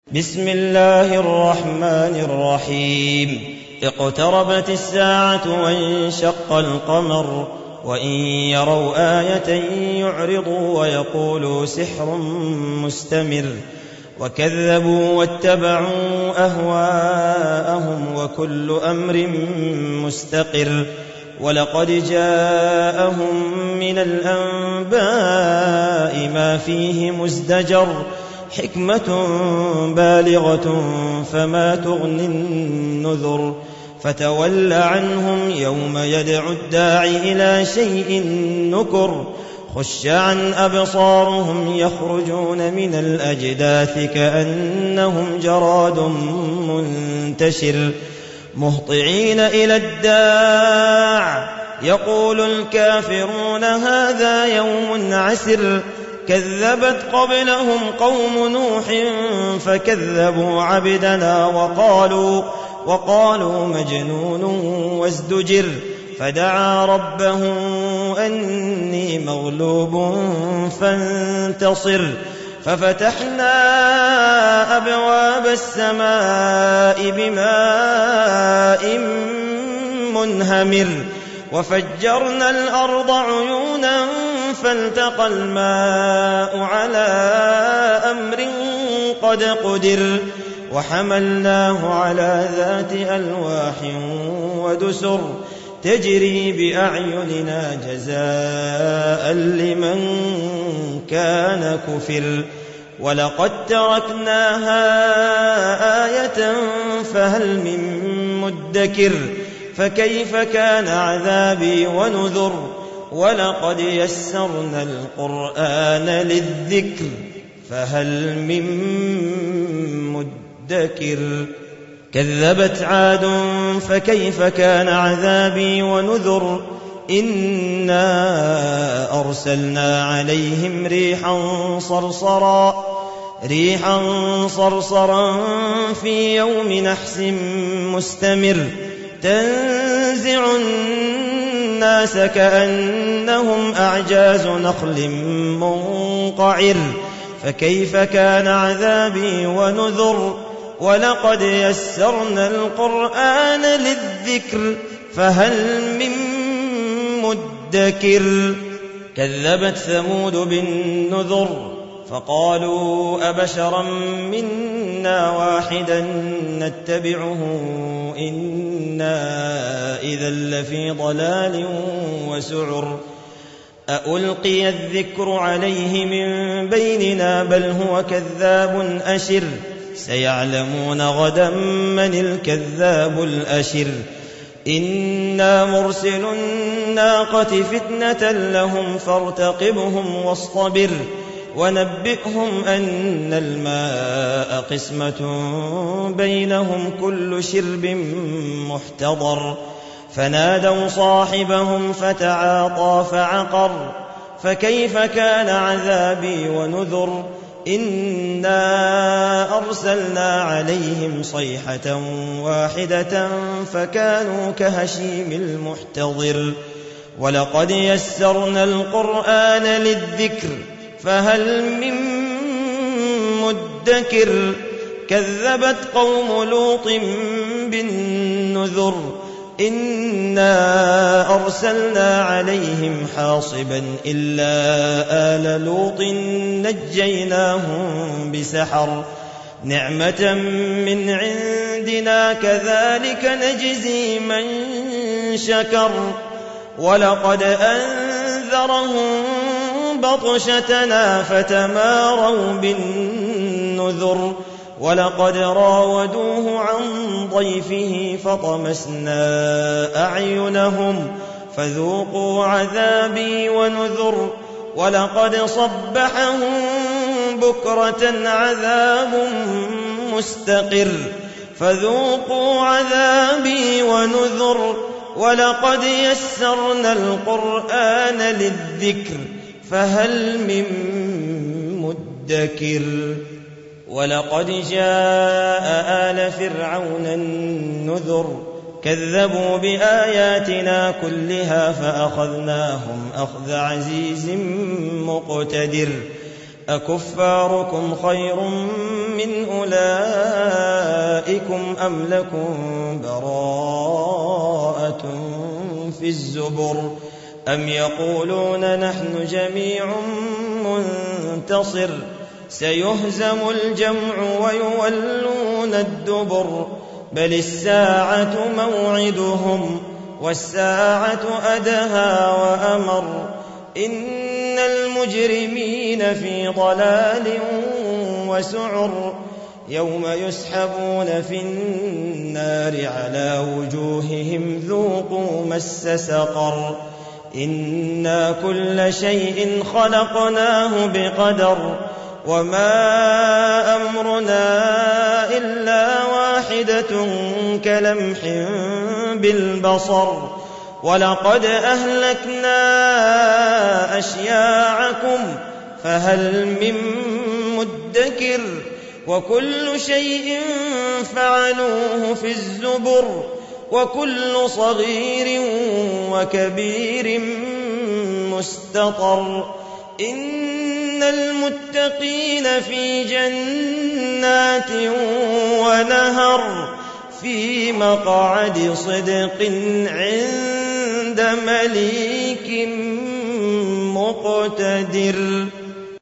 بسم الله الرحمن الرحيم. اقتربت الساعة وانشق القمر وإن يروا آية يعرضوا ويقولوا سحر مستمر وكذبوا واتبعوا أهواءهم وكل أمر مستقر ولقد جاءهم من الأنباء ما فيه مزدجر حكمة بالغة فما تغني النذر فتول عنهم يوم يدعو الداعي إلى شيء نكر خش عن أبصارهم يخرجون من الأجداث كأنهم جراد منتشر مهطعين إلى الداع يقول الكافرون هذا يوم عسر كذبت قبلهم قوم نوح فكذبوا عبدنا وقالوا مجنون وازدجر فدعا ربه أني مغلوب فانتصر ففتحنا أبواب السماء بماء منهمر وفجرنا الأرض عيونا فالتقى الماء على أمر قد قدر وحملناه على ذات ألواح ودسر تجري بأعيننا جزاء لمن كان كفر ولقد تركناها آية فهل من مدكر فكيف كان عذابي ونذر ولقد يسرنا القرآن للذكر فهل من مدكر كذبت عاد فكيف كان عذابي ونذر إنا أرسلنا عليهم ريحا صرصرا في يوم نحس مستمر تنزع الناس كأنهم أعجاز نخل منقعر فكيف كان عذابي ونذر ولقد يسرنا القرآن للذكر فهل من مدكر كذبت ثمود بالنذر فقالوا أبشرا منا واحدا نتبعه إنا إذا لفي ضلال وسعر أألقي الذكر عليه من بيننا بل هو كذاب أشر سيعلمون غدا من الكذاب الأشر إنا مرسل الناقة فتنة لهم فارتقبهم واصطبر ونبئهم أن الماء قسمة بينهم كل شرب محتضر فنادوا صاحبهم فتعاطى فعقر فكيف كان عذابي ونذر إنا أرسلنا عليهم صيحة واحدة فكانوا كهشيم المحتضر ولقد يسرنا القرآن للذكر فهل من مدكر كذبت قوم لوط بالنذر إنا أرسلنا عليهم حاصبا إلا آل لوط نجيناهم بسحر نعمة من عندنا كذلك نجزي من شكر ولقد أنذرهم بطشتنا فتماروا بالنذر ولقد راودوه عن ضيفه فطمسنا أعينهم فذوقوا عذابي ونذر ولقد صبحهم بكرة عذاب مستقر فذوقوا عذابي ونذر ولقد يسرنا القرآن للذكر فهل من مدكر ولقد جاء آل فرعون النذر كذبوا بآياتنا كلها فأخذناهم أخذ عزيز مقتدر أكفاركم خير من أولئكم أم لكم براءة في الزبر أم يقولون نحن جميع منتصر سيهزم الجمع ويولون الدبر بل الساعة موعدهم والساعة أدهى وأمر إن المجرمين في ضلال وسعر يوم يسحبون في النار على وجوههم ذوقوا مس سقر إنا كل شيء خلقناه بقدر وما أمرنا إلا واحدة كلمح بالبصر ولقد أهلكنا أشياعكم فهل من مدكر وكل شيء فعلوه في الزبر وكل صغير وكبير مستطر إن المتقين في جنات ونهر في مقعد صدق عند مليك مقتدر.